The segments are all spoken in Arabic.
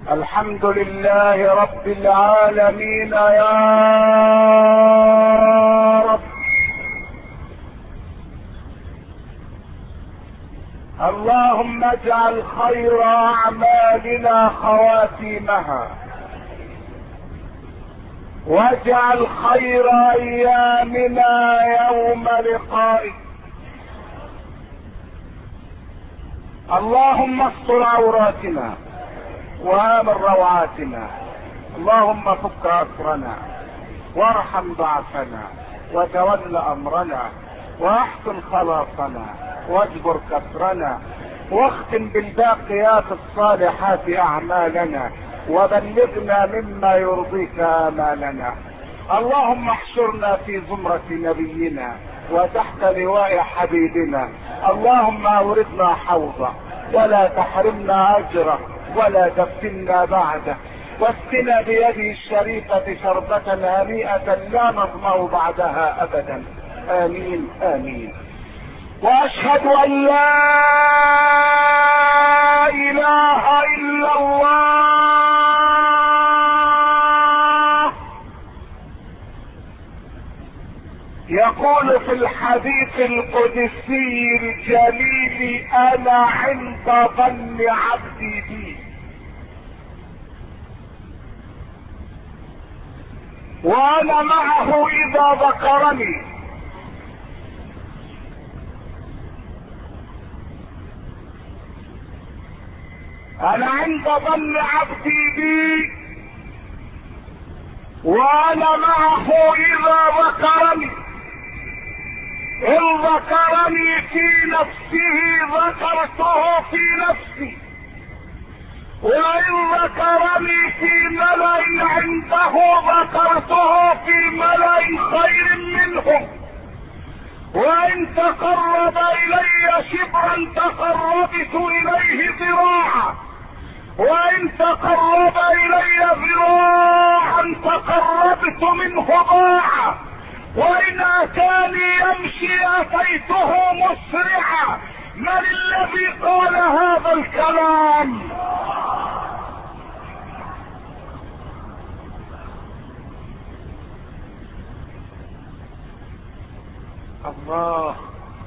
الحمد لله رب العالمين يا رب. اللهم اجعل خير اعمالنا خواتيمها، واجعل خير ايامنا يوم لقائك. اللهم استر عوراتنا وامن روعاتنا، اللهم فك اسرنا وارحم ضعفنا وتول امرنا واحسن خلاصنا واجبر كسرنا، واختم بالباقيات الصالحات اعمالنا، وبلغنا مما يرضيك امالنا. اللهم احشرنا في زمرة نبينا وتحت لواء حبيبنا. اللهم اوردنا حوضه ولا تحرمنا اجره ولا تفتنا بعده، واسقنا بيده الشريفة شربة هنيئة لا نظمأ بعدها ابدا. امين امين. واشهد ان لا اله الا الله. يقول في الحديث القدسي الجليل: انا عند ظن عبدي بي، وانا معه اذا ذكرني. انا عند ظن عبدي بي وانا معه اذا ذكرني. ان ذكرني في نفسه ذكرته في نفسي، وان ذكرني في ملأ عنده ذكرته في ملأ خير منهم. وان تقرب الي شبرا تقربت اليه ذراعا، وان تقرب الي ذراعا تقربت منه باعا، وان اتاني يمشي اتيته مسرعا. من الذي قال هذا الكلام؟ الله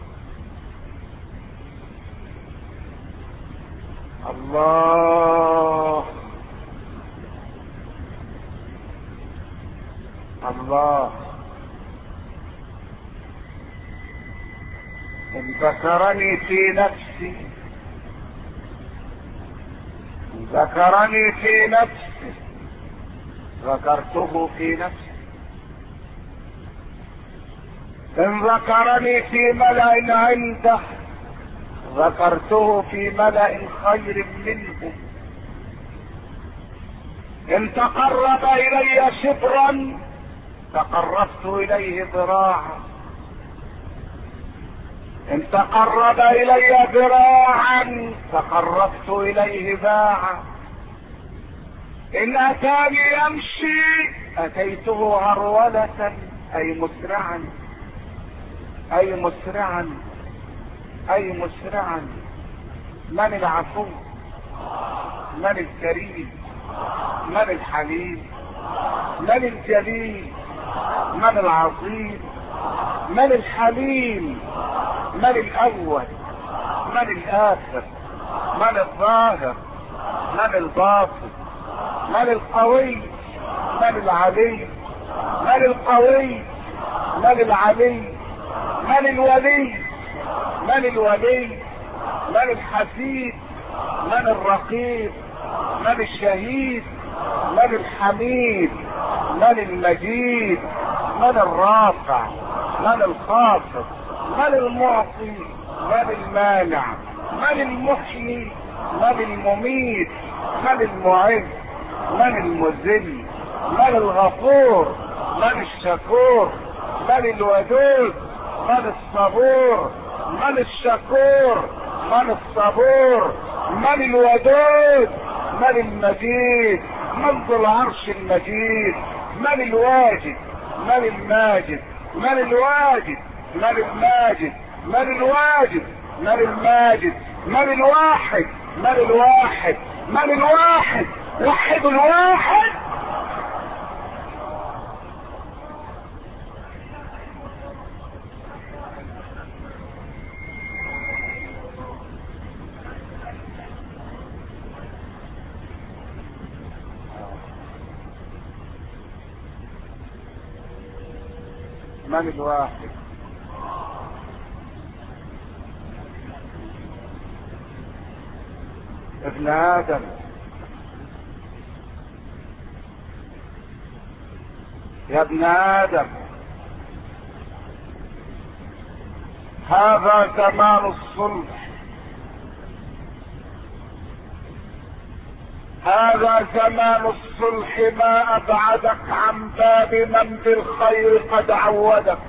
الله الله. ان ذكرني في نفسي، ان ذكرني في نفسي ذكرته في نفسي، ان ذكرني في ملأ عنده ذكرته في ملأ خير منه. ان تقرب الي شبرا تقربت اليه ذراعا، ان تقرب الي ذراعا تقربت اليه باعا، ان اتاني يمشي اتيته هرولة اي مسرعا اي مسرعا اي مسرعا. من العفو؟ من الكريم؟ من الحليم؟ من الجليل؟ من العظيم؟ من الحليم؟ من الاول؟ من الاخر؟ من الظاهر؟ من الباطن؟ من القوي؟ من العلي؟ من القوي؟ من العلي؟ من الولي؟ من الولي؟ من الحسيب؟ من الرقيب؟ من الشهيد؟ من الحميد؟ من المجيد؟ من الرافع؟ من الخافض؟ من المعطي؟ من المانع؟ من المحيي؟ من المميت؟ من المعز؟ من المذل؟ من الغفور؟ من الشكور؟ من الودود؟ من الصبور؟ من الشكور؟ من الصبور؟ من الودود؟ من المجيد؟ من ذو العرش المجيد؟ من الواجد؟ من الماجد؟ من الواجد؟ من الماجد؟ من الواجد؟ من الماجد؟ من الواحد؟ من الواحد؟ من الواحد؟ الواحد. من الواحد؟ ابن آدم. يا ابن آدم، هذا زمان الصلح، هذا زمان الصلح، ما ابعدك عن باب من بالخير قد عودك.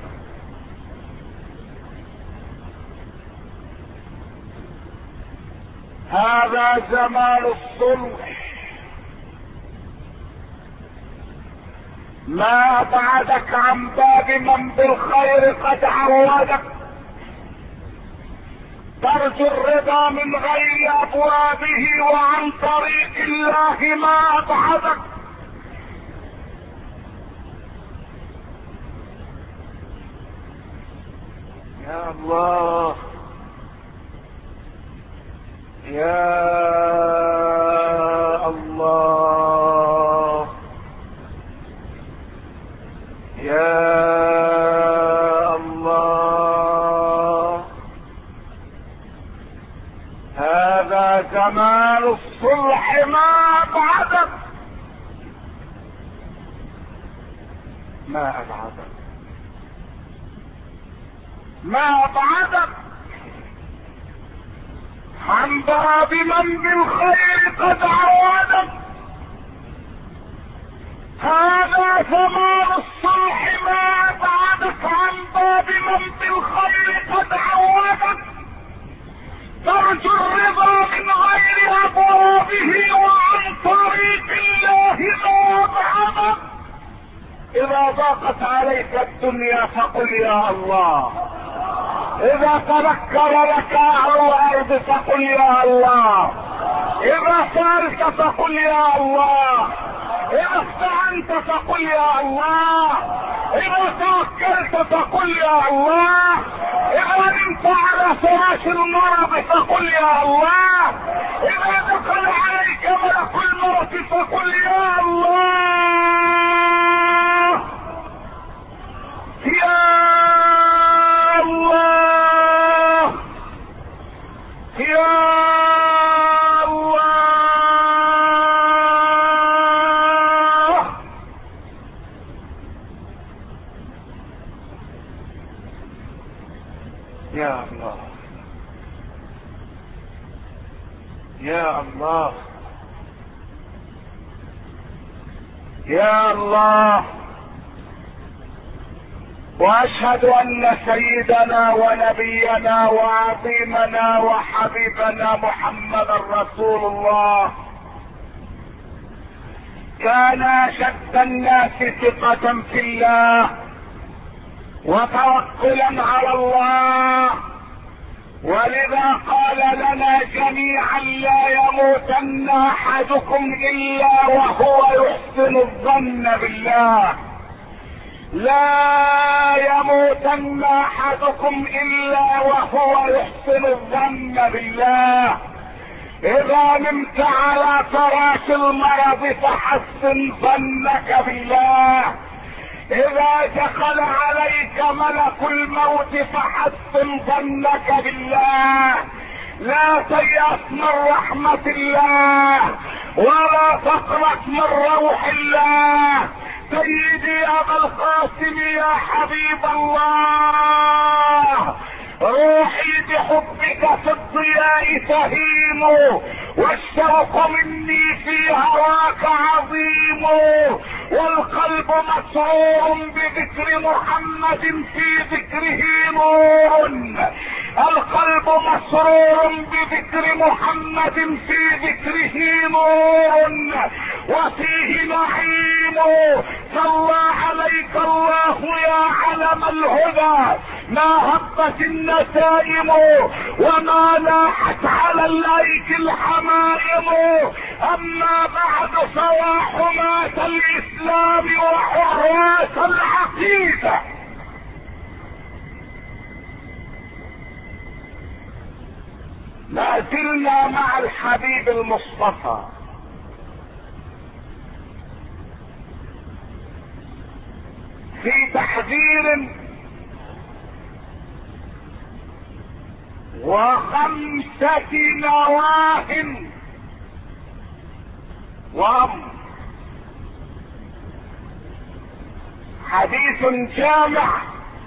هذا زمان الصلح، ما ابعدك عن باب من بالخير قد عودك. ترجو الرضا من غير ابوابه وعن طريق الله ما ابعدك. يا الله، يا الله، يا الله، هذا زمان الصلح ما ابعدك، ما ابعدك، ما ابعدك عن باب من بالخير قد عودك. هذا زمان الصلح، ما ابعدك عن باب من بالخير قد عودك. ترجو الرضا من غير ابوابه وعن طريق الله ما ابعدك. اذا ضاقت عليك الدنيا فقل يا الله، اذا تذكر لك اهل الارض فقل يا الله، اذا سألت فقل يا الله، اذا استعنت فقل يا الله، اذا توكلت فقل يا الله، اذا نمت على فراش المرض فقل يا الله، اذا دخل عليك ملك الموت فقل يا الله، يا الله، يا الله. يا الله، يا الله، يا الله. واشهد ان سيدنا ونبينا وعظيمنا وحبيبنا محمدا رسول الله كان اشد الناس ثقة في الله وتوكلا على الله، ولذا قال لنا جميعا لا يموتن احدكم الا وهو يحسن الظن بالله، لا يموتن احدكم الا وهو يحسن الظن بالله. اذا نمت على فراش المرض فحسن ظنك بالله، اذا دخل عليك ملك الموت فحسن ظنك بالله. لا تيأس من رحمة الله ولا تقلق من روح الله. سيدي ابا القاسم يا حبيب الله، روحي بحبك في الضياء تهيم، والشوق مني في هواك عظيم، والقلب مسرور بذكر محمد في ذكره نور، القلب مسرور بذكر محمد في ذكره نور وفيه نعيم. صلى عليك الله يا علم الهدى، ما هبت النسائم وما لاحت على الايك الحمائم. اما بعد فوا حماة الاسلام وحراس العقيدة، ما زلنا مع الحبيب المصطفى في تحذير وخمسة نواه وأمر. حديث جامع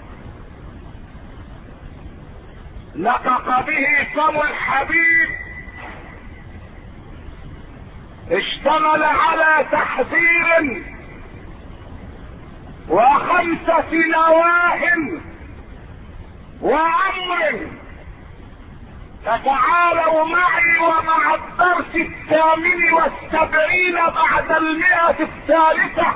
نطق به فم الحبيب، اشتمل على تحذير وخمسة نواه وأمر. فتعالوا معي ومع الدرس 78 بعد 100 الثالثة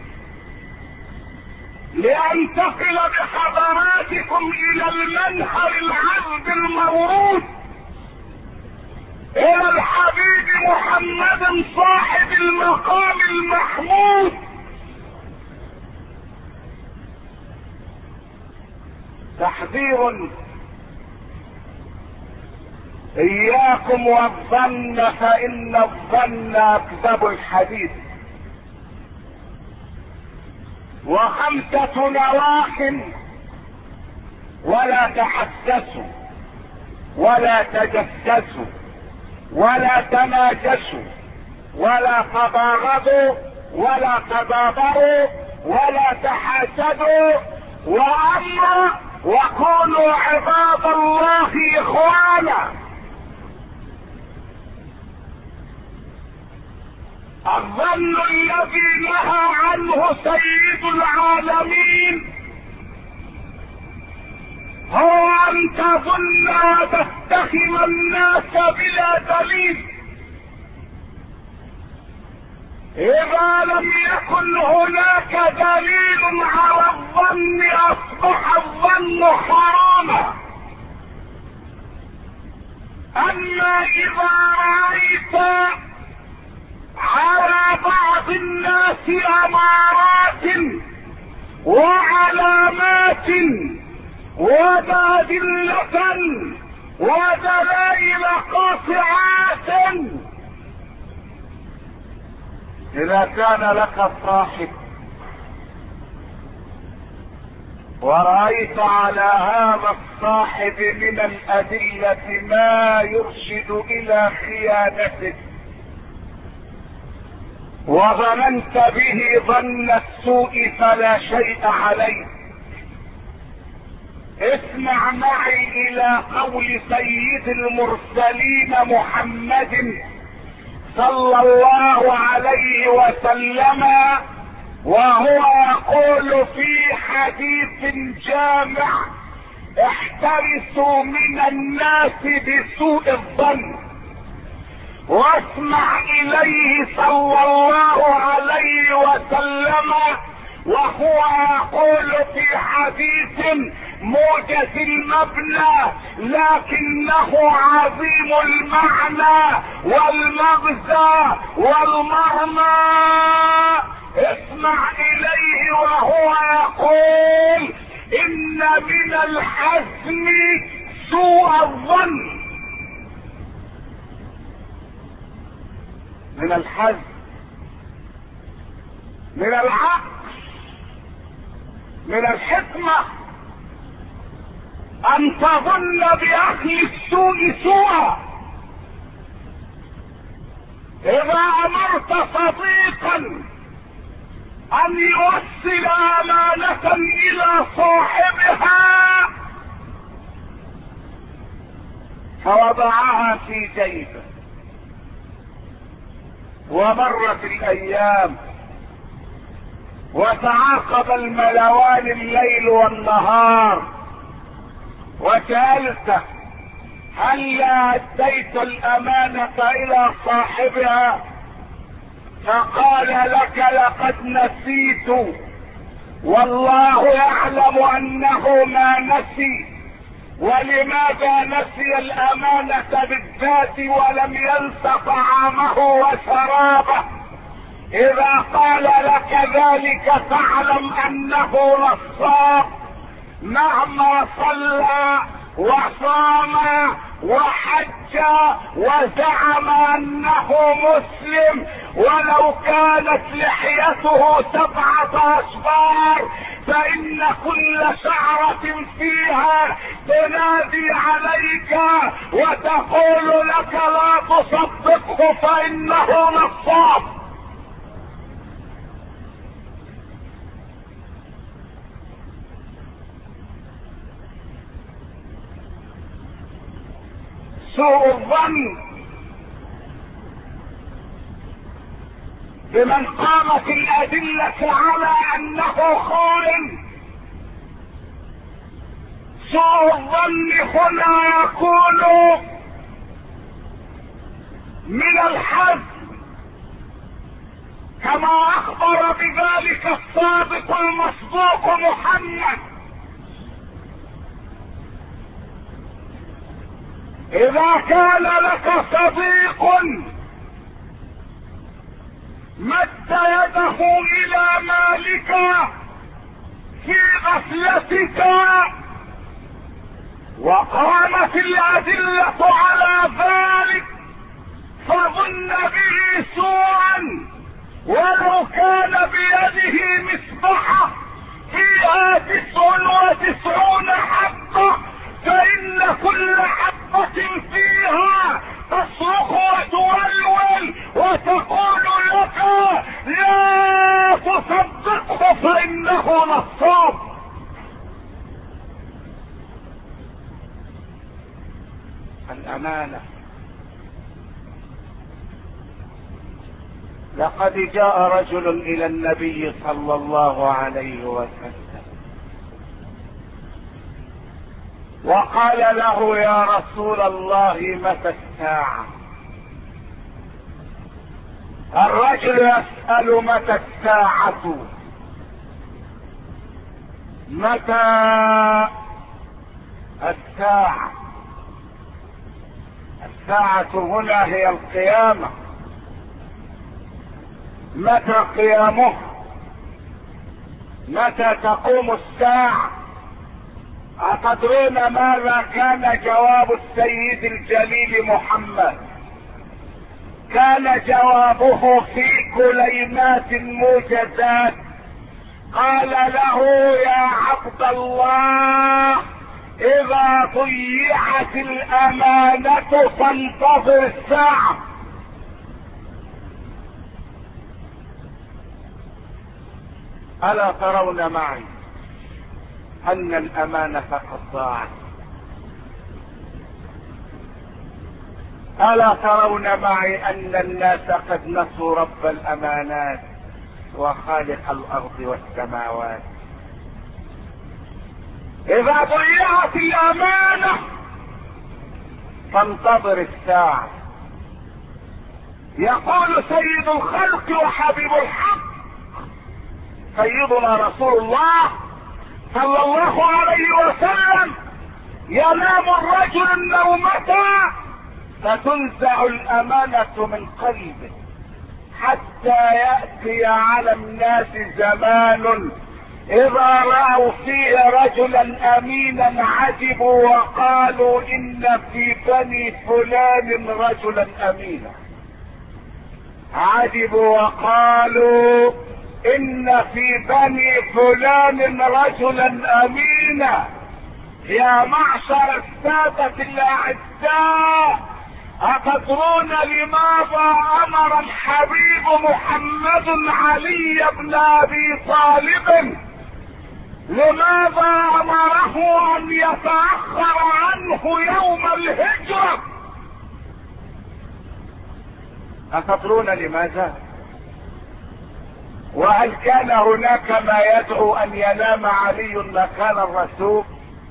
لأنتقل بحضراتكم إلى المنهر العذب المورود، إلى الحبيب محمد صاحب المقام المحمود. تحذير: إياكم والظن فإن الظن أكذب الحديث. وخمسة نواه: ولا تحسسوا ولا تجسسوا ولا تناجشوا ولا تباغضوا ولا تدابروا ولا تحاسدوا. وأمر: وكونوا عباد الله إخوانا. الظن الذي نهى عنه سيد العالمين هو ان تظن وتتهم الناس بلا دليل. اذا لم يكن هناك دليل على الظن اصبح الظن حراما. اما اذا رايت على بعض الناس امارات وعلامات وأدلة ودلائل قاطعات، إذا كان لك صاحب ورأيت على هذا الصاحب من الأدلة ما يرشد إلى خيانته وظننت به ظن السوء فلا شيء عليه. اسمع معي الى قول سيد المرسلين محمد صلى الله عليه وسلم وهو يقول في حديث جامع: احترسوا من الناس بسوء الظن. واسمع اليه صلى الله عليه وسلم وهو يقول في حديث موجز المبنى لكنه عظيم المعنى والمغزى والمرمى. اسمع اليه وهو يقول: ان من الحزم سوء الظن. من الحزم، من العقل، من الحكمة ان تظن باهل السوء سوءا. اذا امرت صديقا ان يوصل امانة الى صاحبها فوضعها في جيبه ومرت الايام وتعاقب الملوان الليل والنهار وسألته: هل اديت الامانة الى صاحبها؟ فقال لك: لقد نسيت والله يعلم انه ما نسي، ولماذا نسي الامانة بالذات ولم ينس طعامه وشرابه؟ اذا قال لك ذلك فاعلم انه نصاب، مهما صلى وصام وحج وزعم انه مسلم، ولو كانت لحيته 7 أشبار فان كل شعرة فيها تنادي عليك وتقول لك لا تصدقه فانه نصاب. سوء الظن بمن قامت الأدلة على أنه خائن. سوء الظن هنا يكون من الحزن، كما أخبر بذلك الصادق المصدوق محمد: إذا كان لك صديق مد يده إلى مالك في غفلتك وقامت الأدلة على ذلك فظن به سوءا، ولو كان بيده مصباح فيها 99 حبة فإن كل حبة فيها تصرخ وتولول وتقول لك لا تصدقه فإنه نصاب. الأمانة. لقد جاء رجل إلى النبي صلى الله عليه وسلم وقال له: يا رسول الله متى الساعة؟ الرجل يسأل متى الساعة؟ متى الساعة؟ الساعة هنا هي القيامة. متى قيامه؟ متى تقوم الساعة؟ أتدرون ماذا كان جواب السيد الجليل محمد؟ كان جوابه في كلمات موجزات. قال له: يا عبد الله، إذا ضيعت الأمانة فانتظر الساعة. ألا ترون معي أن الأمانة قد ضاعت؟ ألا ترون معي أن الناس قد نسوا رب الأمانات وخالق الأرض والسماوات؟ إذا ضيعت الأمانة فانتظر الساعة. يقول سيد الخلق وحبيب الحق سيدنا رسول الله صلى الله عليه وسلم: ينام الرجل النومة فتنزع الأمانة من قلبه حتى يأتي على الناس زمان إذا رأوا فيه رجلا أمينا عجبوا وقالوا: إن في بني فلان رجلا أمينا. عجبوا وقالوا: إن في بني فلان رجلا أمينا. يا معشر السادة الأعزاء، أتدرون لماذا أمر الحبيب محمد علي بن أبي طالب؟ لماذا أمره أن يتأخر عنه يوم الهجرة؟ أتدرون لماذا؟ وهل كان هناك ما يدعو أن ينام علي مكان الرسول؟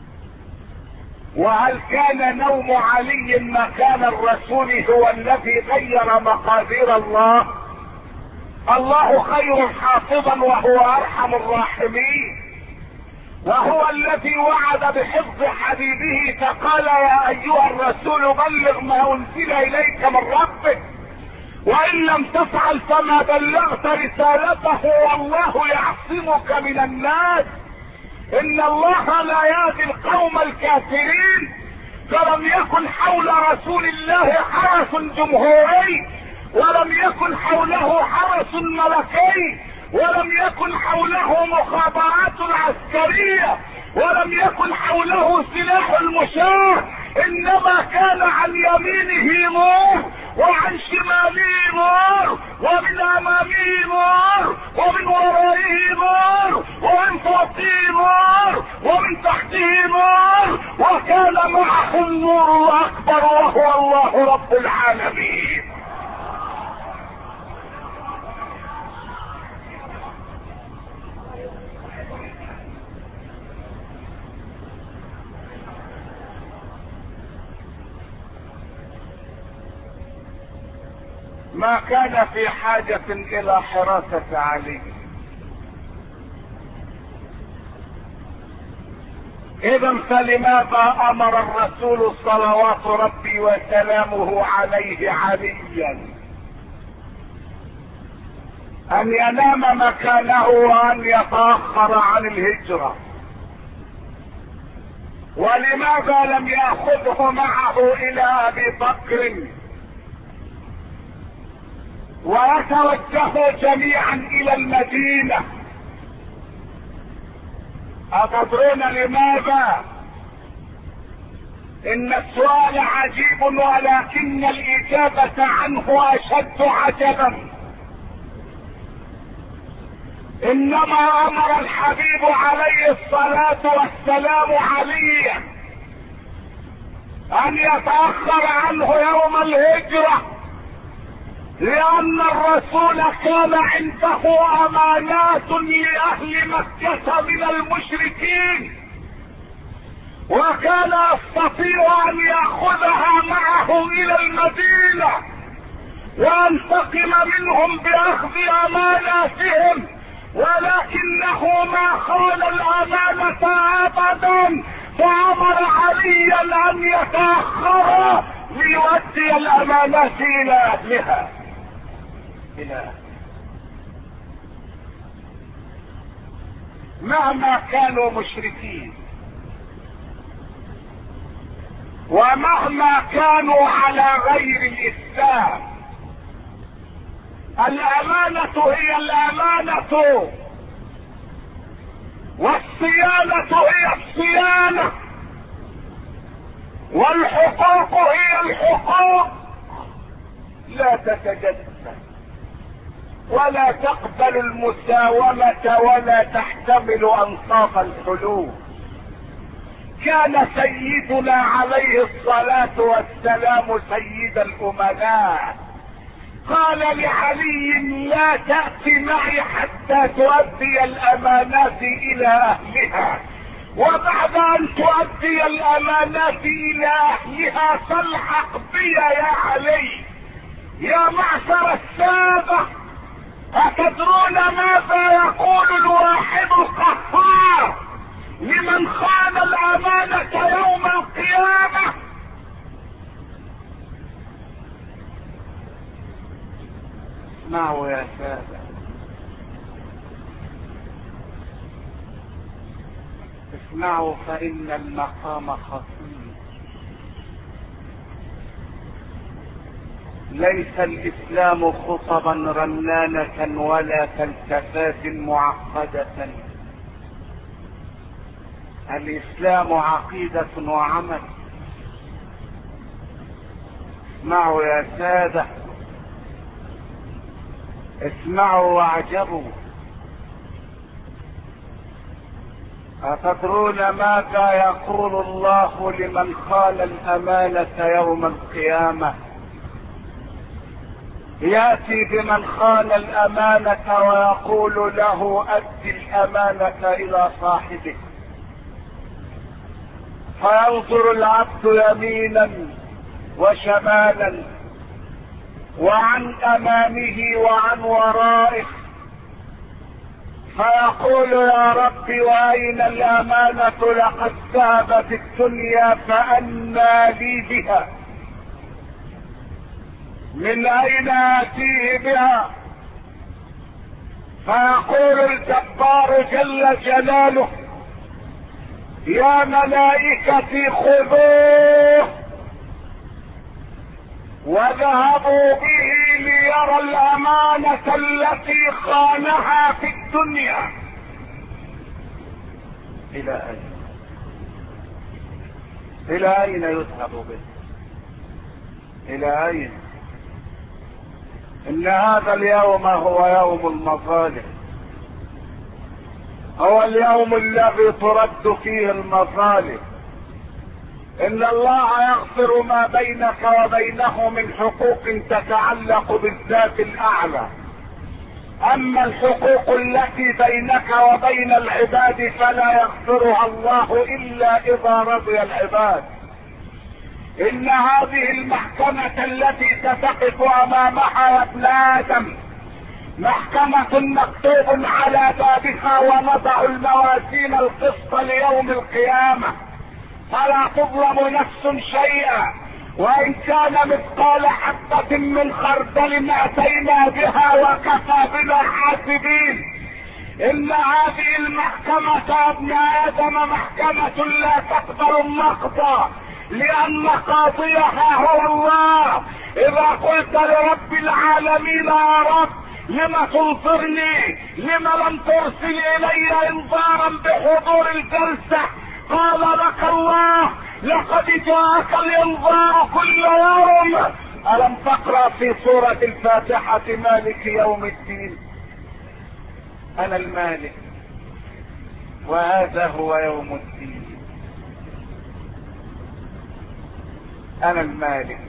وهل كان نوم علي مكان الرسول هو الذي غير مقادير الله؟ الله خير حافظا وهو أرحم الراحمين. وهو الذي وعد بحفظ حبيبه فقال يا ايها الرسول بلغ ما انزل اليك من ربك وان لم تفعل فما بلغت رسالته والله يعصمك من الناس ان الله لا يهدي القوم الكافرين. فلم يكن حول رسول الله حرس جمهوري ولم يكن حوله حرس ملكي ولم يكن حوله مخابرات عسكرية ولم يكن حوله سلاح المشاة، انما كان عن يمينه نور وعن شماله نور ومن امامه نور ومن ورائه نور ومن فوقه نور ومن تحته نور وكان معه النور الاكبر وهو الله رب العالمين. ما كان في حاجة الى حراسة علي. اذا فلماذا امر الرسول صلوات ربي وسلامه عليه عليا ان ينام مكانه وان يتأخر عن الهجرة؟ ولماذا لم يأخذه معه الى ابي بكر ويتوجهوا جميعا الى المدينة؟ أتدرون لماذا؟ ان السؤال عجيب ولكن الاجابة عنه اشد عجبا. انما امر الحبيب عليه الصلاة والسلام عليا ان يتأخر عنه يوم الهجرة لان الرسول كان عنده امانات لاهل مكة من المشركين وكان يستطيع ان ياخذها معه الى المدينة وينتقم منهم باخذ اماناتهم، ولكنه ما خان الامانة ابدا فامر عليا ان يتأخر ليؤدي الامانات الى اهلها. مهما كانوا مشركين ومهما كانوا على غير الاسلام الامانة هي الامانة والصيانة هي الصيانة والحقوق هي الحقوق لا تتجدد ولا تقبل المساومة ولا تحتمل انصاف الحلول. كان سيدنا عليه الصلاة والسلام سيد الامناء قال لعلي لا تأتي معي حتى تؤدي الامانات الى اهلها، وبعد ان تؤدي الامانات الى اهلها فالحق بي يا علي. يا معشر السادة، أتدرون ماذا يقول الواحد القهار لمن خان الأمانة يوم القيامة؟ اسمعوا يا سادة، اسمعوا فإن المقام خطير. ليس الاسلام خطبا رنانة ولا فلسفات معقدة. الاسلام عقيدة وعمل. اسمعوا يا سادة، اسمعوا واعجبوا. أتدرون ماذا يقول الله لمن خان الأمانة يوم القيامة؟ يأتي بمن خان الأمانة ويقول له أد الأمانة إلى صاحبه، فينظر العبد يمينا وشمالا وعن أمامه وعن ورائه، فيقول يا رب واين الامانة؟ لقد ذهبت الدنيا فأنى لي بها، من اين اتيه بها؟ فيقول الجبار جل جلاله يا ملائكتي خذوه وذهبوا به ليرى الامانة التي خانها في الدنيا. الى اين؟ الى اين يذهب به؟ الى اين؟ ان هذا اليوم هو يوم المظالم، هو اليوم الذي ترد فيه المظالم. ان الله يغفر ما بينك وبينه من حقوق تتعلق بالذات الاعلى، اما الحقوق التي بينك وبين العباد فلا يغفرها الله الا اذا رضي العباد. ان هذه المحكمة التي ستقف امامها يا ابن ادم محكمة مكتوب على بابها ونضع الموازين القسط ليوم القيامة فلا تظلم نفس شيئا، وان كان مثقال حبة من خردل اتينا بها وكفى بنا حاسبين. ان هذه المحكمة يا ابن ادم محكمة لا تقبل النقض، لان قاضيها هو الله. اذا قلت لرب العالمين يا رب لم تنصرني، لم لم ترسل الي انذارا بحضور الجلسة، قال لك الله لقد جاءك الانذار كل يوم. الم تقرأ في سورة الفاتحة مالك يوم الدين؟ انا المالك وهذا هو يوم الدين. انا المالك.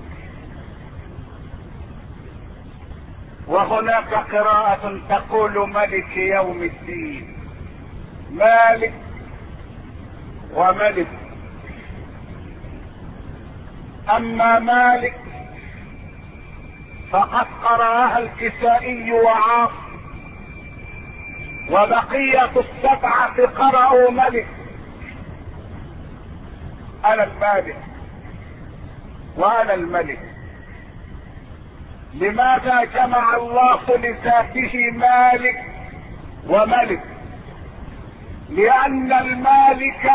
وهناك قراءة تقول ملك يوم الدين، مالك وملك. اما مالك فقد قرأها الكسائي وعاصم، وبقية السبعة قرأوا ملك. انا المالك وانا الملك. لماذا جمع الله لذاته مالك وملك؟ لان المالك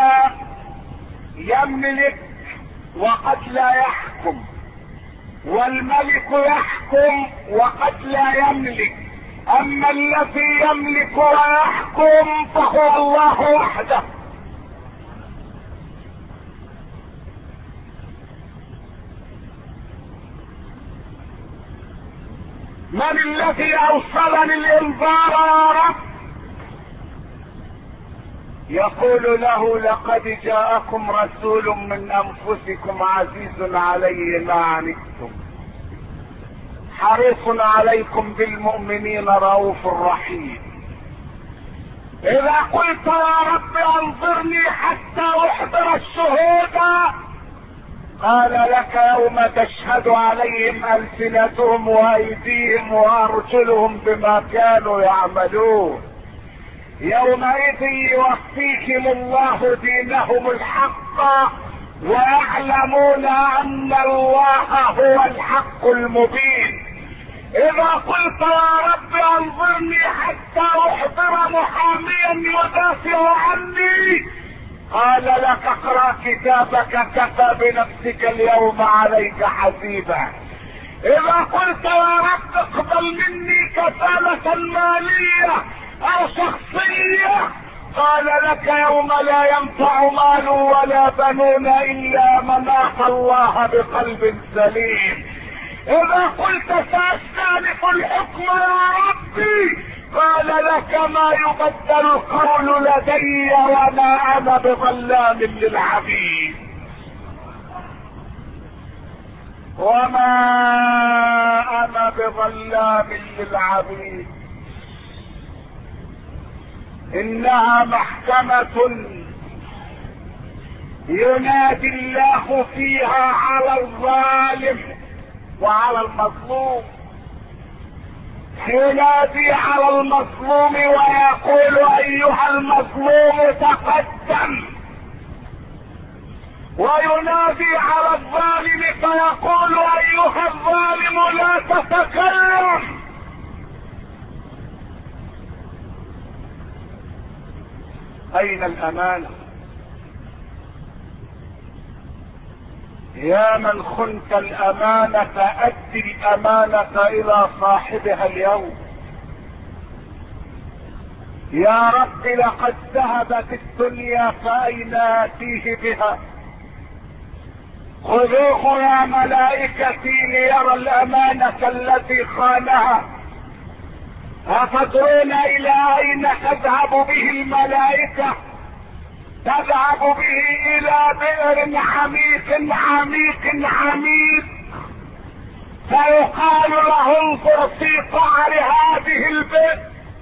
يملك وقد لا يحكم، والملك يحكم وقد لا يملك. اما الذي يملك ويحكم فهو الله وحده. من الذي اوصلني الانذار يا رب؟ يقول له لقد جاءكم رسول من انفسكم عزيز عليه ما عنتم حريص عليكم بالمؤمنين رؤوف رحيم. اذا قلت يا رب انظرني حتى احضر الشهود، قال لك يوم تشهد عليهم ألسنتهم وأيديهم وأرجلهم بما كانوا يعملون، يومئذ يوفيهم الله دينهم الحق ويعلمون أن الله هو الحق المبين. إذا قلت يا رب انظرني حتى أحضر محاميا يدافع عني، قال لك اقرأ كتابك كفى بنفسك اليوم عليك حسيبا. اذا قلت يا رب اقبل مني كفالة مالية او شخصية، قال لك يوم لا ينفع مال ولا بنون الا من اتى الله بقلب سليم. اذا قلت ساستأنف الحكم يا ربي، قال لك ما يبدل القول لدي وما انا بظلام للعبيد. وما انا بظلام للعبيد. انها محكمة ينادي الله فيها على الظالم وعلى المظلوم. ينادي على المظلوم ويقول ايها المظلوم تقدم، وينادي على الظالم فيقول ايها الظالم لا تتكلم. اين الامانة؟ يا من خنت الامانة ادِ الامانة الى صاحبها اليوم. يا رب لقد ذهبت الدنيا فاين اتيه بها؟ خذوه يا ملائكتي ليرى الامانة التي خانها. أتدرون الى اين تذهب به الملائكة؟ تذهب به الى بئر عميق عميق عميق، فيقال له انظر في قعر هذه البئر،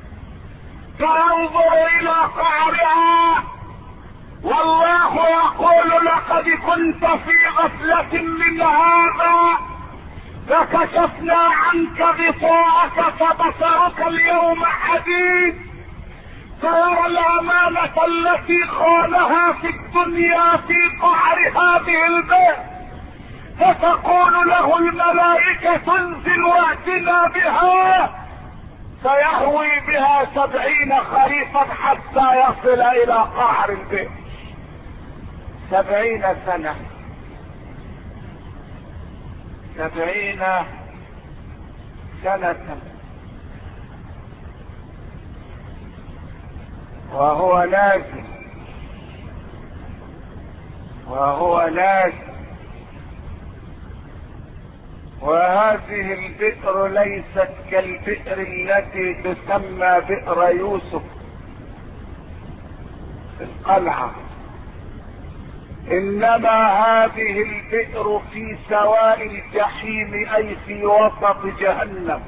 فينظر الى قعرها والله يقول لقد كنت في غفلة من هذا فكشفنا عنك غطاءك فبصرك اليوم حديد. فيرى الامانة التي خانها في الدنيا في قعر هذه البئر، فتقول له الملائكة انزل واتنا بها، فيهوي بها 70 خريفا حتى يصل الى قعر البئر. 70 سنة، 70 سنة، وهو نازل وهذه البئر ليست كالبئر التي تسمى بئر يوسف في القلعة، انما هذه البئر في سواء الجحيم اي في وسط جهنم.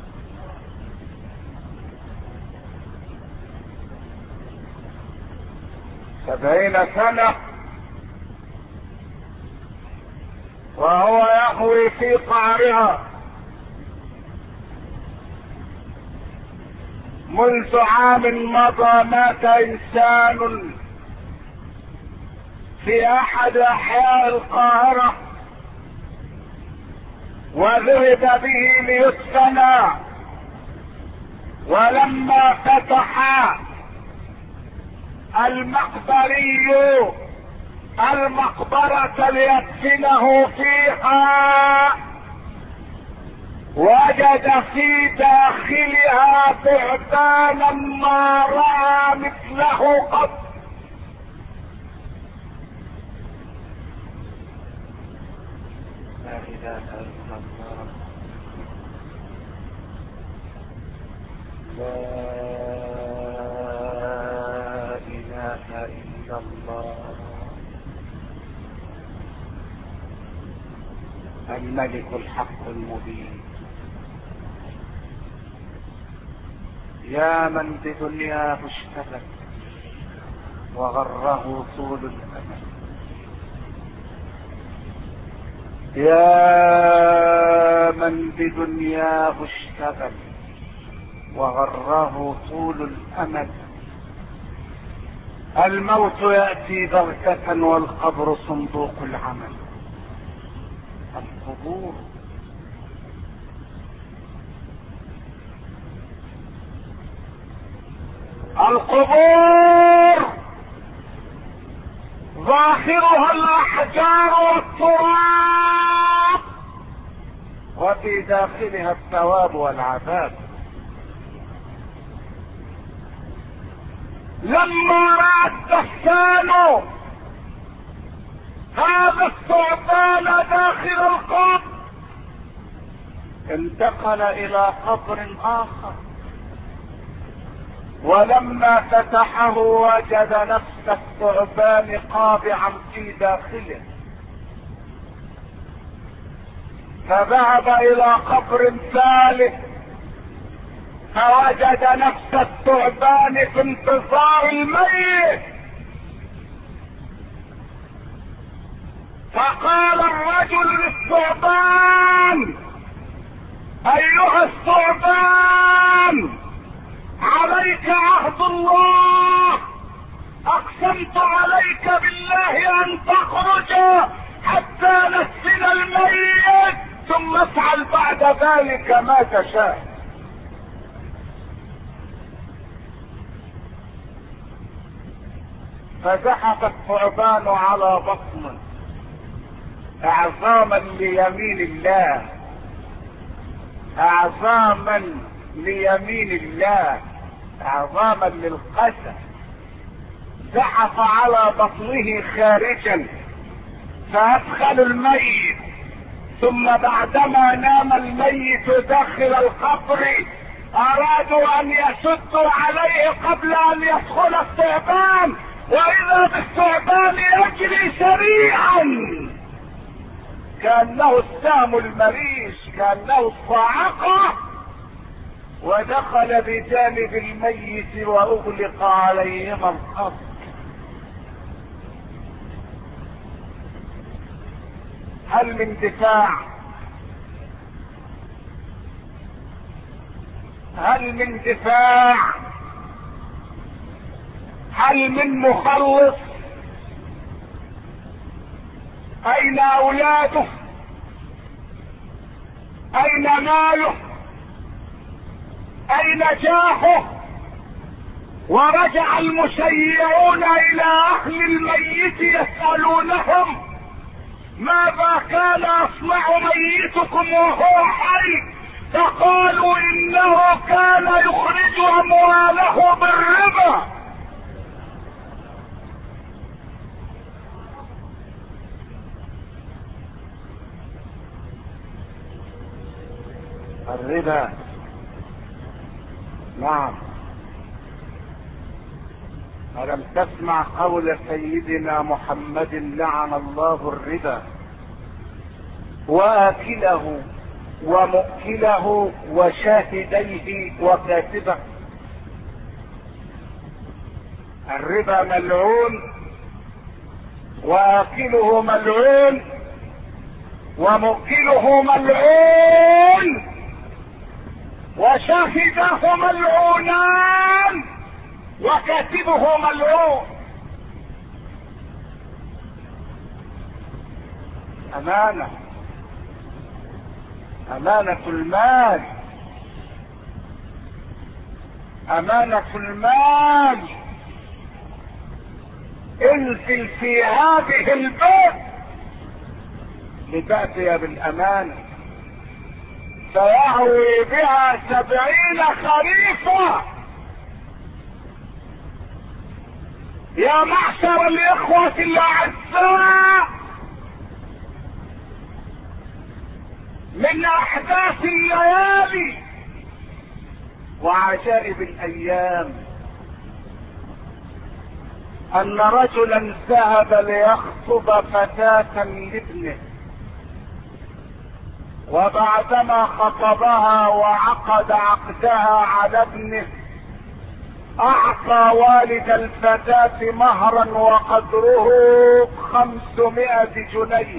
سبعين سنة وهو يهوي في قعرها. منذ عام مضى مات انسان في احد احياء القاهرة وذهب به ليدفن، ولما فتح المقبري المقبرة ليدفنه فيها وجد في داخلها ثعبانا ما رأى مثله قط. لا اله الا الله، لا اله الا الله. الملك الحق المبين. يا من بدنياه اشتبك وغره طول الامل، يا من بدنياه اشتبك وغره طول الامل. الموت يأتي بغتة والقبر صندوق العمل. القبور ظاهرها الاحجار والتراب وفي داخلها الثواب والعذاب. لما رأى الدهشان هذا الثعبان داخل القبر انتقل الى قبر اخر، ولما فتحه وجد نفس الثعبان قابعا في داخله، فذهب الى قبر ثالث فوجد نفس الثعبان في انتظار الميت. فقال الرجل للثعبان ايها الثعبان، عليك عهد الله، اقسمت عليك بالله ان تخرج حتى نسل الميت، ثم افعل بعد ذلك ما تشاء. فزحف الثعبان على بطنه اعظاما ليمين الله، اعظاما ليمين الله، اعظاما للقسم. زحف على بطنه خارجا فادخل الميت، ثم بعدما نام الميت داخل القبر ارادوا ان يسدوا عليه قبل ان يدخل الثعبان، واذا بالثعبان يجري سريعا كانه السهم المريش، كانه الصاعقه، ودخل بجانب الميت واغلق عليهما القبر. هل من دفاع؟ هل من دفاع؟ هل من مخلص؟ اين اولاده؟ اين ماله؟ اين جاهه؟ ورجع المشيعون الى اهل الميت يسألونهم ماذا كان يصنع ميتكم وهو حي؟ فقالوا انه كان يخرج امواله بالربا. الربا، نعم. ألم تسمع قول سيدنا محمد لعن الله الربا وآكله ومؤكله وشاهديه وكاتبه؟ الربا ملعون، وآكله ملعون، ومؤكله ملعون، وشاهده ملعونان، وكاتبه ملعون. أمانة، أمانة المال، أمانة المال. انزل في هذه البيت لتأتي بالأمانة، سيهوي بها 70 خريفا. يا معشر الإخوة الأعزاء، من أحداث الليالي وعجائب الأيام أن رجلا ذهب ليخطب فتاة لابنه، وبعدما خطبها وعقد عقدها على ابنه اعطى والد الفتاة مهرا وقدره 500 جنيه،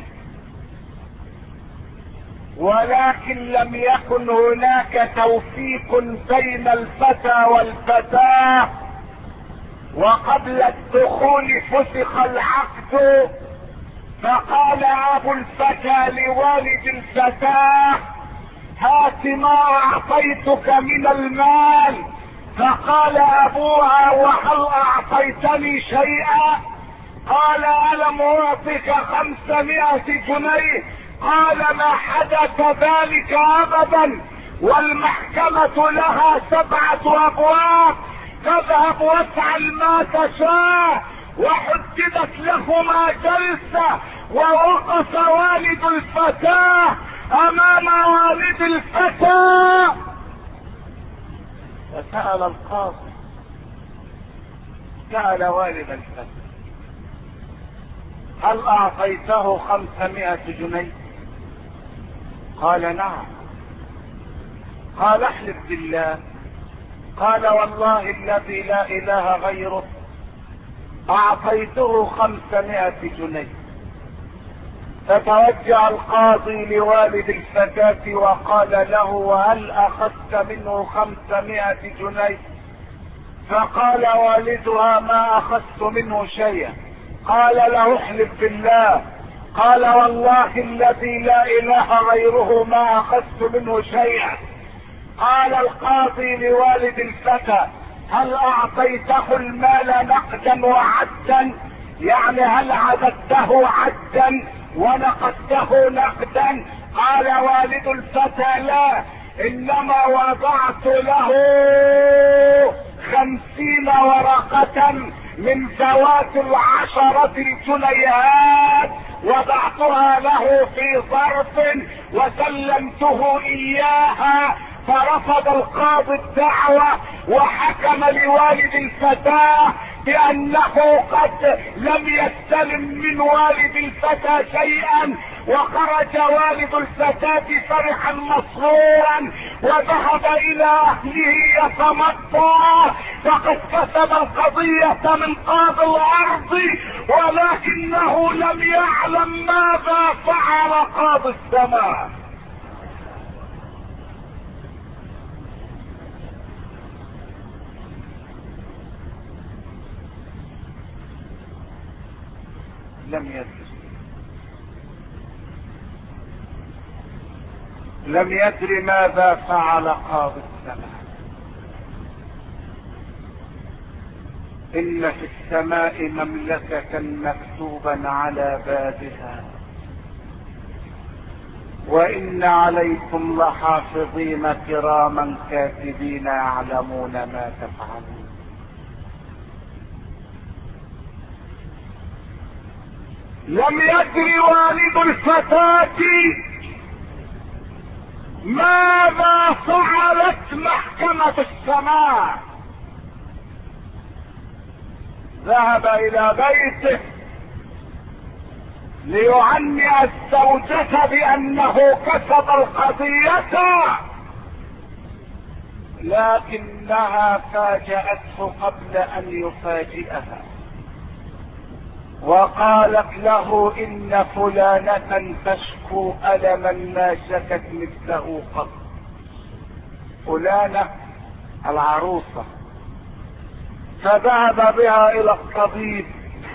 ولكن لم يكن هناك توفيق بين الفتى والفتاة، وقبل الدخول فسخ العقد. فقال ابو الفتى لوالد الفتاة هات ما اعطيتك من المال. فقال ابوها وهل اعطيتني شيئا؟ قال الم اعطك 500 جنيه؟ قال ما حدث ذلك ابدا، والمحكمة لها 7 ابواب، تذهب وافعل ما تشاء. وحددت لهما جلسة، ووقف والد الفتاة امام والد الفتاة فسأل القاضي، سأل والد الفتاة هل اعطيته 500 جنيه؟ قال نعم. قال احلف بالله. قال والله الذي لا اله غيره اعطيته 500 جنيه. فتوجه القاضي لوالد الفتاة وقال له: هل اخذت منه 500 جنيه؟ فقال والدها: ما اخذت منه شيئا. قال له: احلف بالله. قال: والله الذي لا اله غيره ما اخذت منه شيئا. قال القاضي لوالد الفتى: هل اعطيته المال نقدا وعدا؟ يعني هل عددته عدا ونقدته نقدا؟ قال والد الفتى: لا، انما وضعت له 50 ورقة من ذوات 10 جنيهات، وضعتها له في ظرف وسلمته اياها. فرفض القاضي الدعوة وحكم لوالد الفتاة بانه قد لم يستلم من والد الفتى شيئا. وخرج والد الفتاة فرحا مسرورا وذهب الى اهله يتمطى، فقد كسب القضية من قاضي الارض، ولكنه لم يعلم ماذا فعل قاضي السماء. لم يدري ماذا فعل قاضي السماء. إن في السماء مملكة مكتوبا على بابها: وإن عليكم لحافظين كراما كاتبين يعلمون ما تفعلون. لم يدري والد الفتاة ماذا فعلت محكمة السماء. ذهب الى بيته ليعني الزوجة بانه كسب القضية، لكنها فاجأته قبل ان يفاجئها وقالت له: ان فلانة تشكو ألما ما شكت مثله قط. فلانة العروسة. فذهب بها الى الطبيب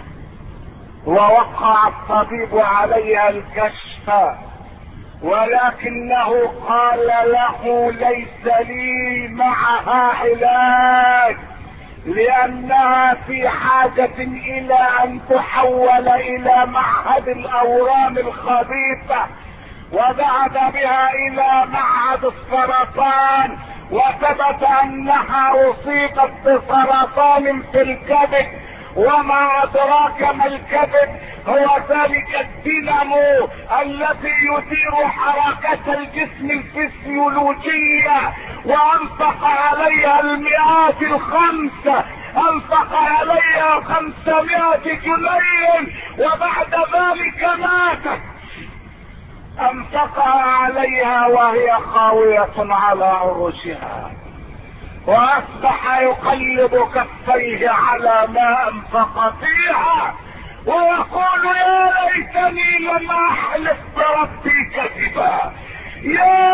ووقع الطبيب عليها الكشف، ولكنه قال له: ليس لي معها علاج، لانها في حاجة الى ان تحول الى معهد الاورام الخبيثة. وذهب بها الى معهد السرطان، وثبت انها اصيبت بسرطان في الكبد. وما ادراك ما الكبد؟ هو ذلك الدينامو الذي يدير حركة الجسم الفسيولوجية. وانفق عليها المئات الخمسة، انفق عليها 500 جنيه، وبعد ذلك ماتت. انفقها عليها وهي خاوية على عروشها، واصبح يقلب كفيه على ما انفق فيها ويقول: يا ليتني لم احلف بربي كذبا، يا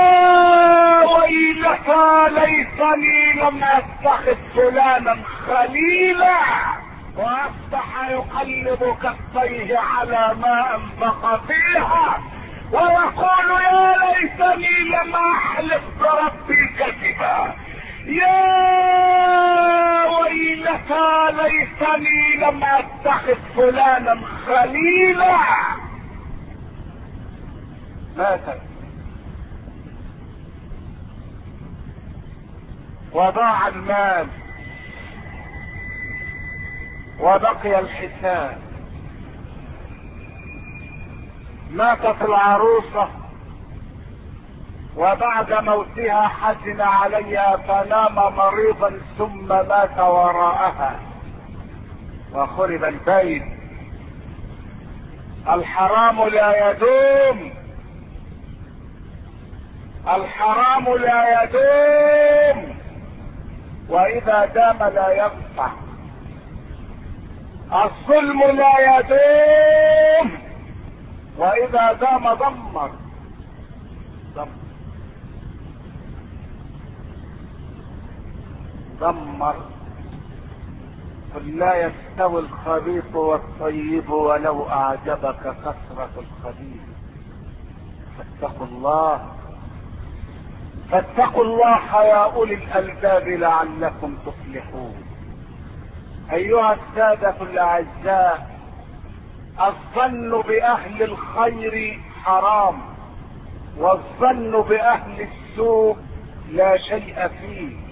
ويلتى ليتني لم اتخذ فلانا خليلا. واصبح يقلب كفيه على ما انفق فيها ويقول: يا ليتني لم احلف بربي كذبا، يا ويلتى ليتني لم اتخذ فلانا خليلا. ماتت وضاع المال وبقي الحساب. ماتت العروسة، وبعد موتها حزن عليها فنام مريضا ثم مات وراءها وخرب البيت. الحرام لا يدوم، الحرام لا يدوم، واذا دام لا ينفع. الظلم لا يدوم، واذا دام دمر. دمر. قل لا يستوي الخبيث والطيب ولو اعجبك كثرة الخبيث. فاتقوا الله، فاتقوا الله يا اولي الالباب لعلكم تفلحون. ايها السادة الاعزاء، الظن باهل الخير حرام، والظن باهل السوء لا شيء فيه.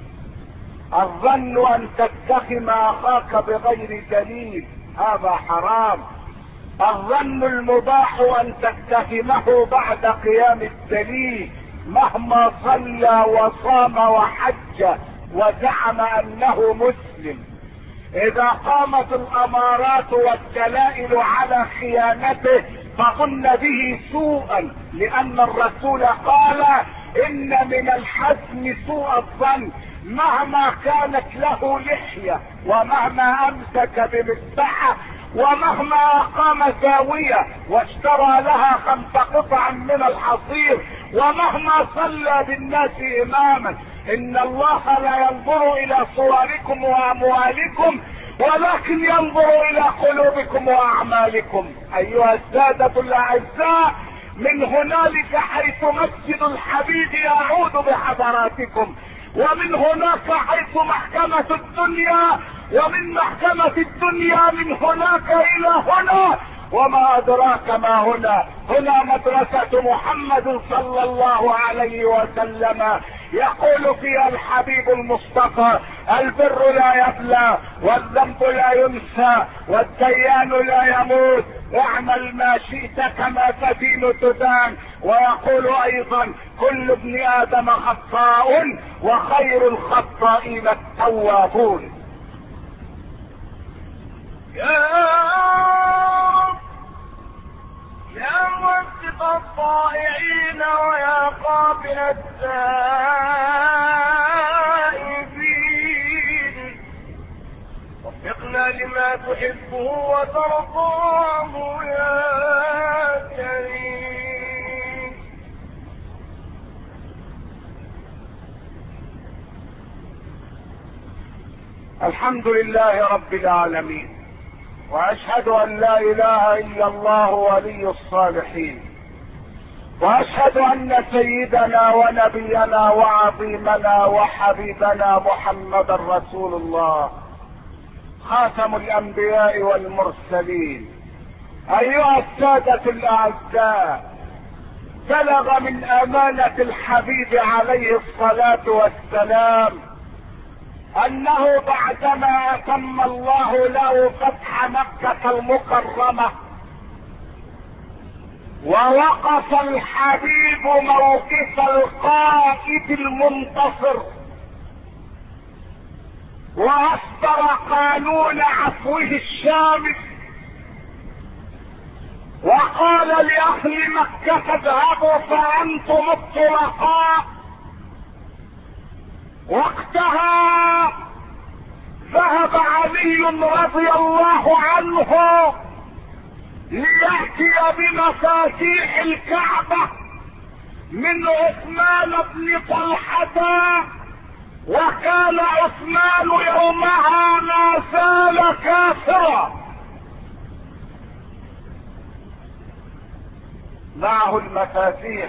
الظن ان تتهم اخاك بغير دليل هذا حرام. الظن المباح ان تتهمه بعد قيام الدليل، مهما صلى وصام وحج وزعم انه مسلم. اذا قامت الامارات والدلائل على خيانته فظن به سوءا، لان الرسول قال ان من الحزم سوء الظن. مهما كانت له لحية، ومهما امسك بمسبحة، ومهما اقام زاوية واشترى لها 5 قطع من الحصير، ومهما صلى بالناس اماما، ان الله لا ينظر الى صوركم واموالكم ولكن ينظر الى قلوبكم واعمالكم. ايها السادة الاعزاء، من هنالك حيث مسجد الحبيب يعود بحضراتكم، ومن هناك حيث محكمة الدنيا، ومن محكمة الدنيا من هناك الى هنا، وما ادراك ما هنا. هنا مدرسة محمد صلى الله عليه وسلم، يقول فيها الحبيب المصطفى: البر لا يبلى، والذنب لا ينسى، والديان لا يموت، اعمل ما شئت كما تدين تدان. ويقول ايضا: كل ابن ادم خطاء وخير الخطائين التوابون. يا موفق الطائعين ويا قابل التائبين، وفقنا لما تحبه وترضاه يا كريم. الحمد لله رب العالمين، واشهد ان لا اله الا الله ولي الصالحين، واشهد ان سيدنا ونبينا وعظيمنا وحبيبنا محمدا رسول الله، خاتم الانبياء والمرسلين. ايها السادة الاعزاء، بلغ من امانة الحبيب عليه الصلاة والسلام انه بعدما اتم الله له فتح مكة المكرمة ووقف الحبيب موقف القائد المنتصر واصدر قانون عفوه الشامل، وقال لاهل مكة: اذهبوا فانتم الطلقاء. وقتها ذهب علي رضي الله عنه ليأتي بمفاتيح الكعبة من عثمان بن طلحة، وكان عثمان يومها ما زال كافرا. معه المفاتيح،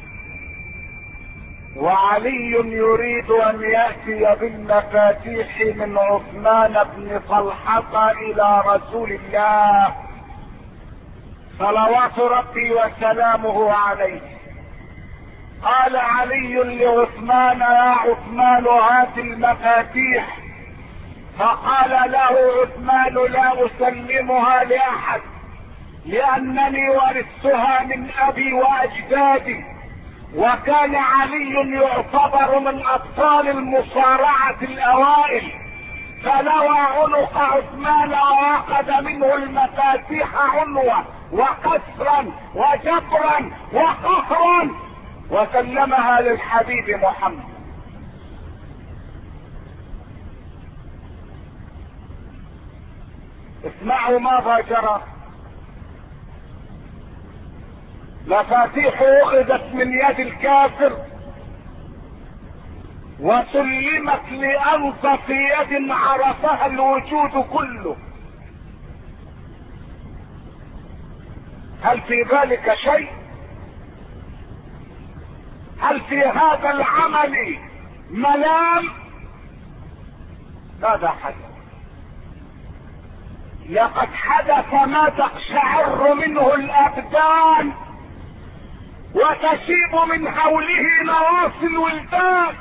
وعلي يريد ان يأتي بالمفاتيح من عثمان بن طلحة الى رسول الله صلوات ربي وسلامه عليه. قال علي لعثمان: يا عثمان هات المفاتيح. فقال له عثمان: لا اسلمها لاحد، لانني ورثتها من ابي واجدادي، وكان علي يعتبر من ابطال المصارعة الاوائل، فلوى عنق عثمان واخذ منه المفاتيح عنوة وكسرا وجبرا وقهرا، وسلمها للحبيب محمد. اسمعوا ماذا جرى. مفاتيح اخذت من يد الكافر وسلمت لانصف يد عرفها الوجود كله. هل في ذلك شيء؟ هل في هذا العمل ملام؟ ماذا حدث؟ لقد حدث ما تقشعر منه الابدان وتشيب من حوله نواصي الولدان.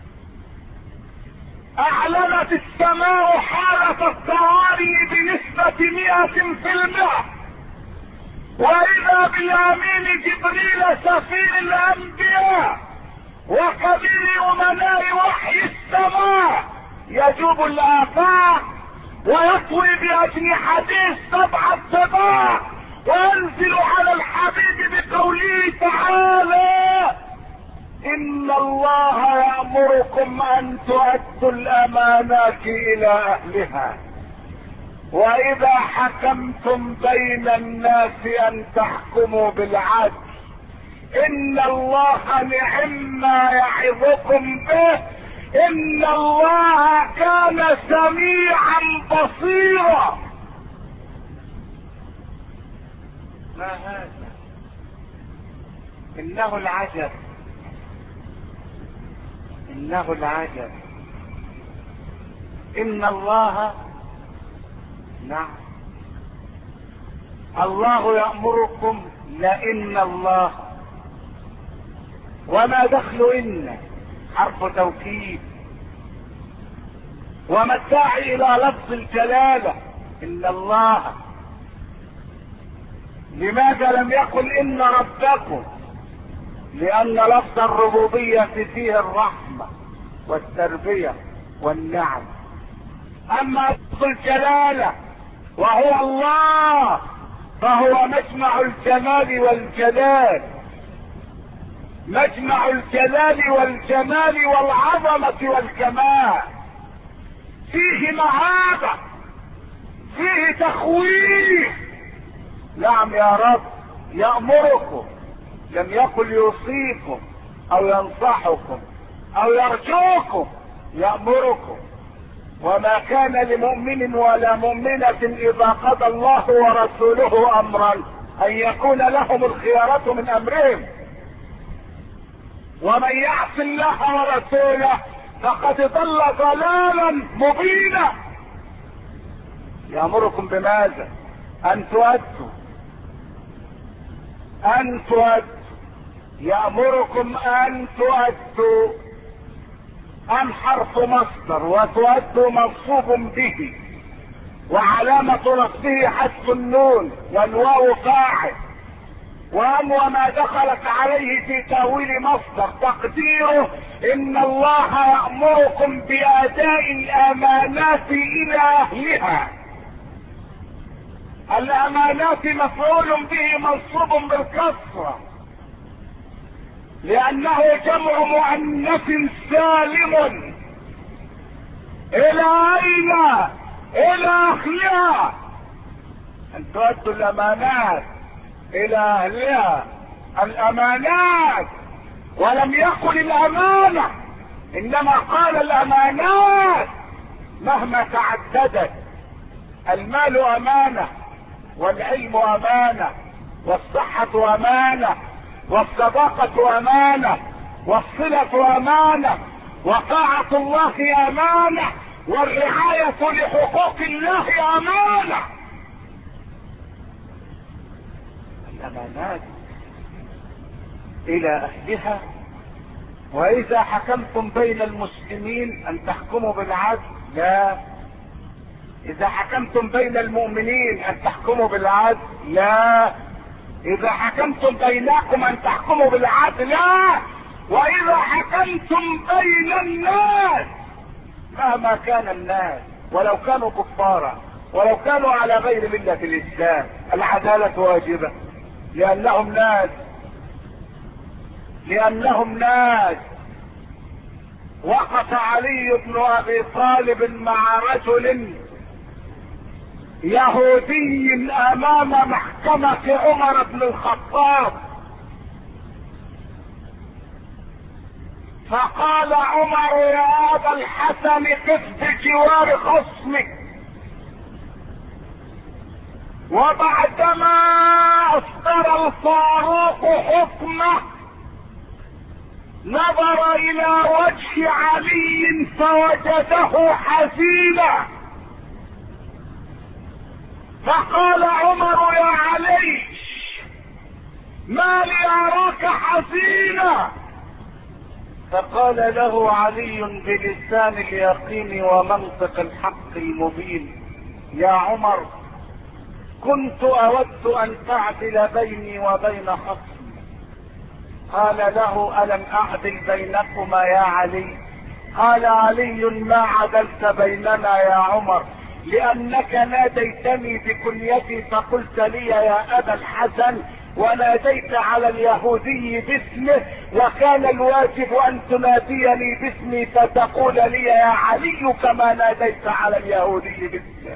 اعلنت السماء حالة الطوارئ بنسبة 100%، واذا بالامين جبريل سفير الانبياء وكبير امناء وحي السماء يجوب الافاق ويطوي باجنحته 7 السباع وينزل على الحبيب بقوله تعالى: ان الله يأمركم ان تؤدوا الامانات الى اهلها واذا حكمتم بين الناس ان تحكموا بالعدل ان الله نعم ما يعظكم به ان الله كان سميعا بصيرا. ما هذا؟ انه العجب، انه العجب. ان الله، نعم، الله يأمركم لئن الله، وما دخل إن حرف توكيد، وما الداعي إلى لفظ الجلالة إن الله؟ لماذا لم يقل إن ربكم؟ لأن لفظ الربوبية فيه الرحمة والتربية والنعم. أما لفظ الجلالة وهو الله فهو مجمع الجمال والجلال، مجمع الجلال والجمال والعظمة والكمال، فيه معابة، فيه تخويف. نعم يا رب يأمركم، لم يقل يوصيكم او ينصحكم او يرجوكم، يأمركم. وما كان لمؤمن ولا مؤمنة اذا قضى الله ورسوله امرا ان يكون لهم الخيارة من امرهم، ومن يعص الله ورسوله فقد ضل ضلالا مبينا. يأمركم بماذا؟ ان تؤدوا، ان تؤدوا، يأمركم ان تؤدوا. ان حرف مصدر وتؤدوا منصوب به وعلامة نصبه حذف النون والواو فاعل، وأن وما دخلت عليه في تأويل مصدر تقديره ان الله يأمركم بأداء الامانات الى اهلها. الامانات مفعول به منصوب بالكسرة لانه جمع مؤنث سالم. الى اين؟ الى اهلها. ان تؤدوا الامانات الى اهلها، الامانات، ولم يقل الامانة انما قال الامانات مهما تعددت. المال امانة، والعلم امانة، والصحة امانة، والصداقة امانة، والصلة امانة، وطاعة الله امانة، والرعاية لحقوق الله امانة. الامانات الى اهلها. واذا حكمتم بين المسلمين ان تحكموا بالعدل، لا. اذا حكمتم بين المؤمنين ان تحكموا بالعدل، لا. اذا حكمتم بينكم ان تحكموا بالعدل، لا. واذا حكمتم بين الناس مهما كان الناس، ولو كانوا كفارا، ولو كانوا على غير ملة الاسلام، العدالة واجبة، لانهم ناس، لانهم ناس. وقف علي بن ابي طالب مع رجل يهودي امام محكمة عمر بن الخطاب فقال عمر يا ابا الحسن قف بجوار خصمك. وبعدما اصدر الفاروق حكمه نظر الى وجه علي فوجده حزينا، فقال عمر يا علي ما لي اراك حزينا؟ فقال له علي بلسان اليقين ومنطق الحق المبين يا عمر كنت اود ان تعدل بيني وبين خصمي. قال له الم اعدل بينكما يا علي؟ قال علي ما عدلت بيننا يا عمر لانك ناديتني بكنيتي فقلت لي يا ابا الحسن وناديت على اليهودي باسمه، وكان الواجب ان تناديني باسمي فتقول لي يا علي كما ناديت على اليهودي باسمه.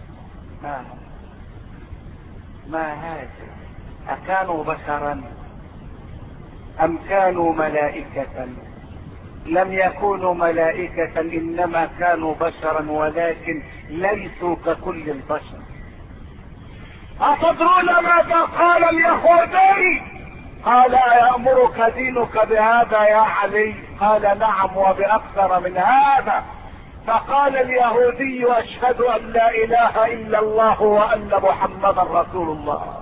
ما هذا؟ اكانوا بشرا ام كانوا ملائكة؟ لم يكونوا ملائكة انما كانوا بشرا ولكن ليسوا ككل البشر. أتدرون ماذا قال اليهودي؟ قال أيأمرك دينك بهذا يا علي؟ قال نعم وبأكثر من هذا. فقال اليهودي أشهد أن لا إله إلا الله وأن محمدا رسول الله.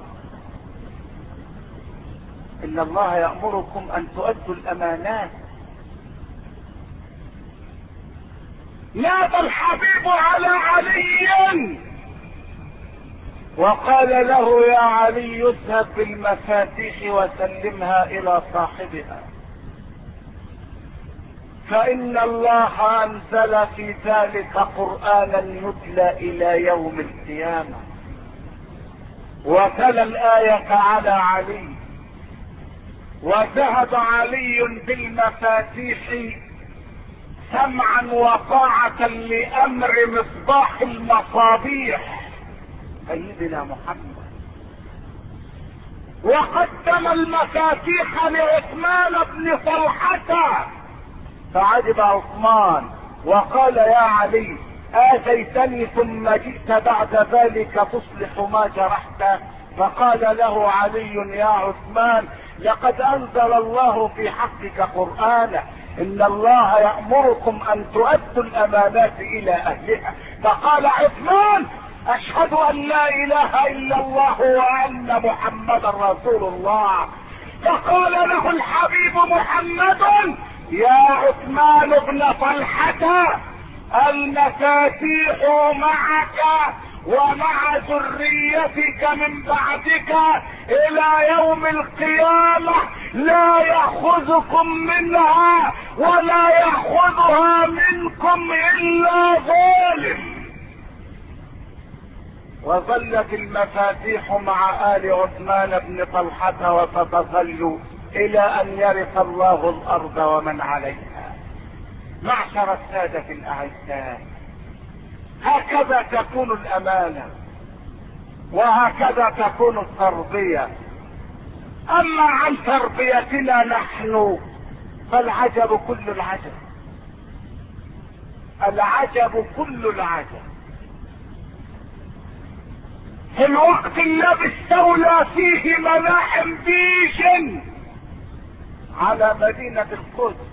إن الله يأمركم أن تؤدوا الأمانات. نادى الحبيب على علي وقال له يا علي اذهب بالمفاتيح وسلمها الى صاحبها، فان الله انزل في ذلك قرانا يتلى الى يوم القيامة. وتلا الآية على علي، وذهب علي بالمفاتيح سمعا وطاعة لامر مصباح المصابيح سيدنا محمد، وقدم المفاتيح لعثمان بن طلحة. فعجب عثمان وقال يا علي آتيتني ثم جئت بعد ذلك تصلح ما جرحت؟ فقال له علي يا عثمان لقد انزل الله في حقك قرآنا ان الله يأمركم ان تؤدوا الامانات الى اهلها. فقال عثمان اشهد ان لا اله الا الله وان محمدا رسول الله. فقال له الحبيب محمد يا عثمان بن طلحة المفاتيح معك ومع ذريتك من بعدك الى يوم القيامة، لا يأخذكم منها ولا يأخذها منكم الا ظالم. وظلت المفاتيح مع آل عثمان بن طلحة وتتظل الى ان يرث الله الارض ومن عليها. معشر السادة الاعزاء، هكذا تكون الامانة وهكذا تكون التربية. اما عن تربيتنا نحن فالعجب كل العجب، العجب كل العجب. في الوقت الذي استولى فيه ملاحم بيش على مدينة القدس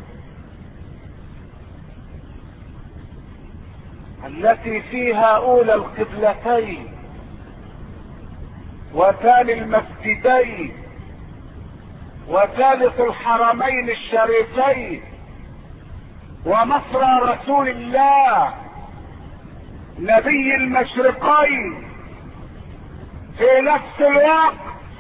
التي فيها اولى القبلتين وثاني المسجدين وثالث الحرمين الشريفين ومصرى رسول الله نبي المشرقين. في نفس الوقت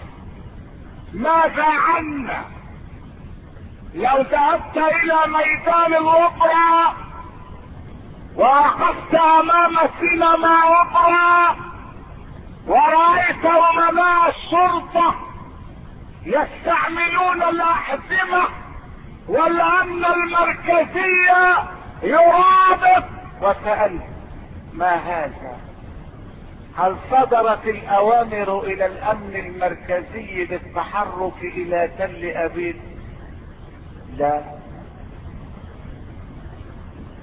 ماذا عنا لو ذهبت الى ميدان الاوبرا ووقفت امام سينما اوبرا ورأيت امناء الشرطة يستعملون الاحزمة والامن المركزية يرابط، وسألت ما هذا؟ هل صدرت الاوامر الى الامن المركزي بالتحرك الى تل ابيب؟ لا،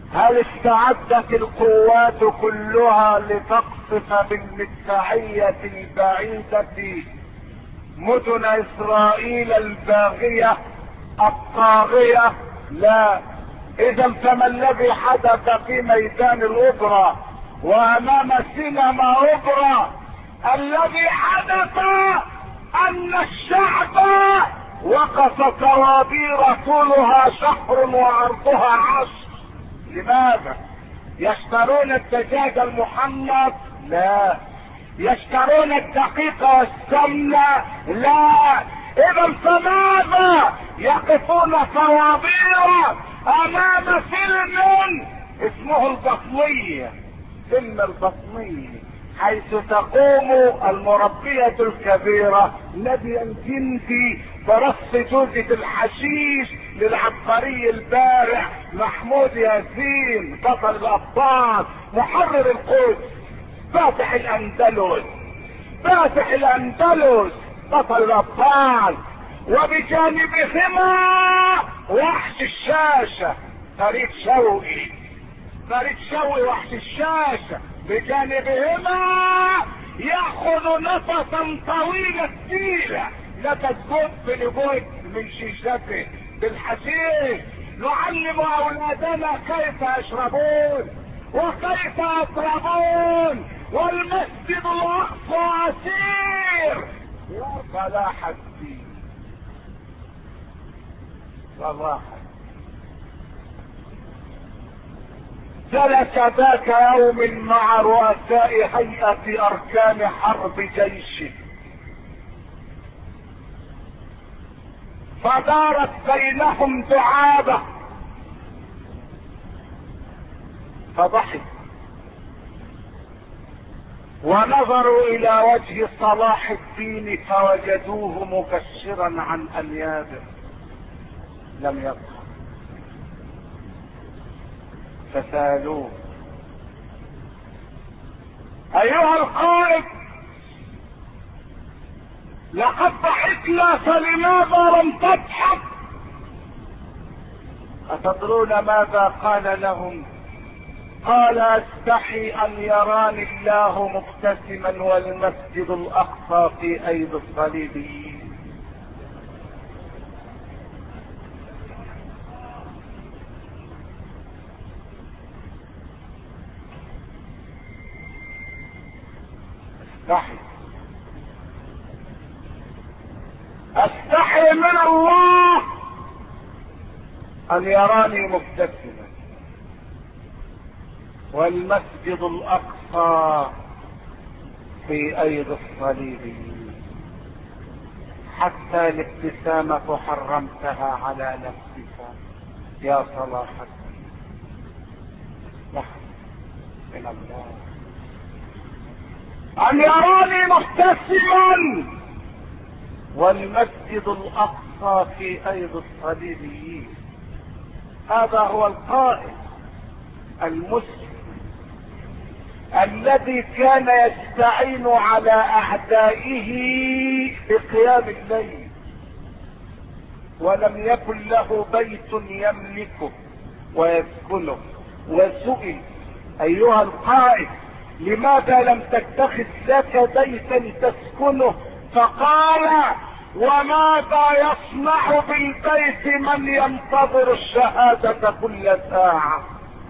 هل استعدت القوات كلها لتقصف بالمدفعية البعيدة مدن اسرائيل الباغية الطاغية؟ لا. اذا فما الذي حدث في ميدان الاوبرا وامام سينما اوبرا؟ الذي حدث ان الشعب وقف طوابير طولها شهر وعرضها 10. لماذا؟ يشترون الدجاج المحمص؟ لا. يشترون الدقيق والسمنة؟ لا. اذا فماذا يقفون طوابير امام فيلم اسمه البطنية؟ فيلم البطنية، حيث تقوم المربية الكبيرة نادية الجندي برص جوزة الحشيش للعبقري البارع محمود ياسين بطل الابطال محرر القدس فاتح الاندلس بطل الابطال، وبجانبهما وحش الشاشة فريد شوقي وحش الشاشة، بجانبهما ياخذ نفسا طويل السيلة نفس لبوت من شيشته بالحشيش. نعلم اولادنا كيف يشربون وكيف يطربون، والمسجد الاقصى اسير. يا صلاح الدين صلاح. جلس ذاك يوم مع رؤساء هيئة اركان حرب جيشه، فدارت بينهم دعابة، فضحك ونظروا الى وجه صلاح الدين فوجدوه مكشرا عن انيابه، لم يضحك. فسالوه: ايها القائد، لقد ضحكنا فلماذا لم تضحك؟ أتدرون ماذا قال لهم؟ قال: استحي ان يراني الله مبتسما والمسجد الاقصى في ايدي الصليبيين. استحي من الله ان يراني مبتسما والمسجد الاقصى في ايدي الصليبيين. حتى الابتسامة حرمتها على نفسك يا صلاح الدين. من الله ان يراني مبتسما والمسجد الاقصى في ايدي الصليبيين. هذا هو القائد المسلم الذي كان يستعين على اعدائه بقيام الليل، ولم يكن له بيت يملكه ويسكنه. وسئل: ايها القائد، لماذا لم تتخذ لك بيتا تسكنه؟ فقال: وماذا يصنع بالبيت من ينتظر الشهادة كل ساعة؟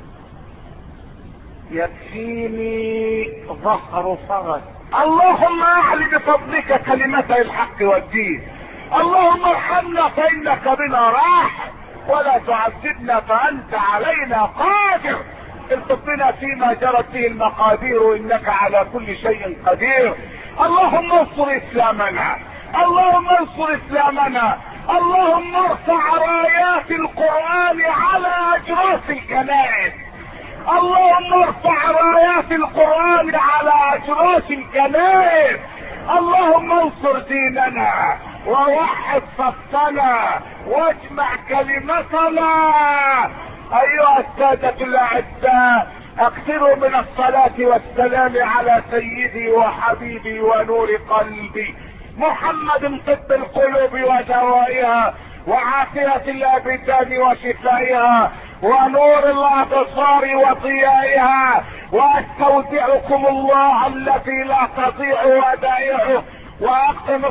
يكفيني ظهر فغد. اللهم اعل بفضلك كلمتي الحق والدين. اللهم ارحمنا فانك بنا راحم، ولا تعذبنا فانت علينا قادر. التقنا فيما جرت به المقادير، انك على كل شيء قدير. اللهم انصر اسلامنا، اللهم انصر اسلامنا، اللهم ارفع رايات القرآن على اجراس الكنائس، اللهم ارفع رايات القرآن على اجراس الكنائس. اللهم انصر ديننا ووحد صفنا واجمع كلمتنا. ايها السادة الاعزاء، اكثروا من الصلاة والسلام على سيدي وحبيبي ونور قلبي محمد، طب القلوب ودوائها وعافية الابدان وشفائها، ونور الابصار وضيائها، واستودعكم الله الذي لا تضيع ودائعه، واقم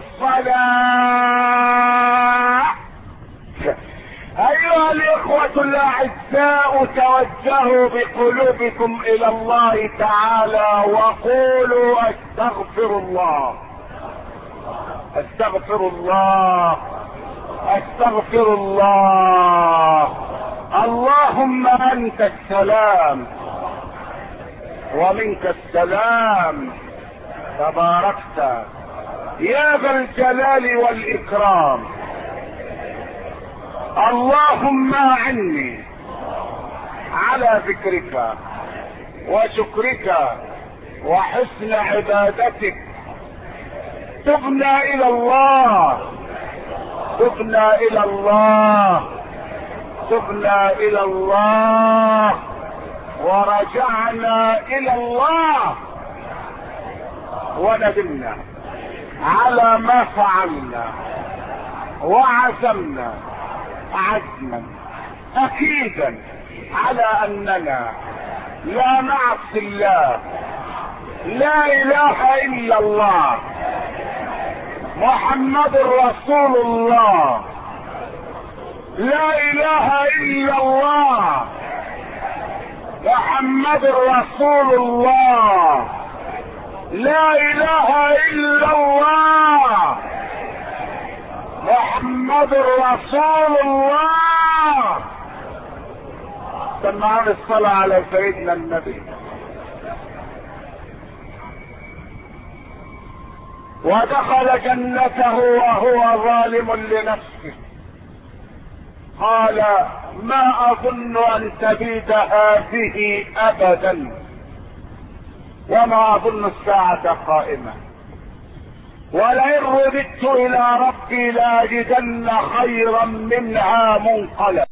الصلاة. ايها الاخوة الاعزاء، توجهوا بقلوبكم الى الله تعالى وقولوا استغفر الله، استغفر الله، استغفر الله. اللهم انت السلام ومنك السلام، تباركت يا ذا الجلال والاكرام. اللهم اعني على ذكرك وشكرك وحسن عبادتك. تبنا الى الله، تبنا الى الله، تبنا الى الله، ورجعنا الى الله، وندمنا على ما فعلنا، وعزمنا عزما اكيدا على اننا لا نعصي الله. لا اله الا الله، محمد رسول الله، لا اله الا الله، محمد رسول الله، لا اله الا الله، محمد رسول الله. سمعنا الصلاة على سيدنا النبي. ودخل جنته وهو ظالم لنفسه، قال ما اظن ان تبيد هذه ابدا، وما اظن الساعة قائمة، ولئن رددت الى ربي لاجدن خيرا منها منقلبا.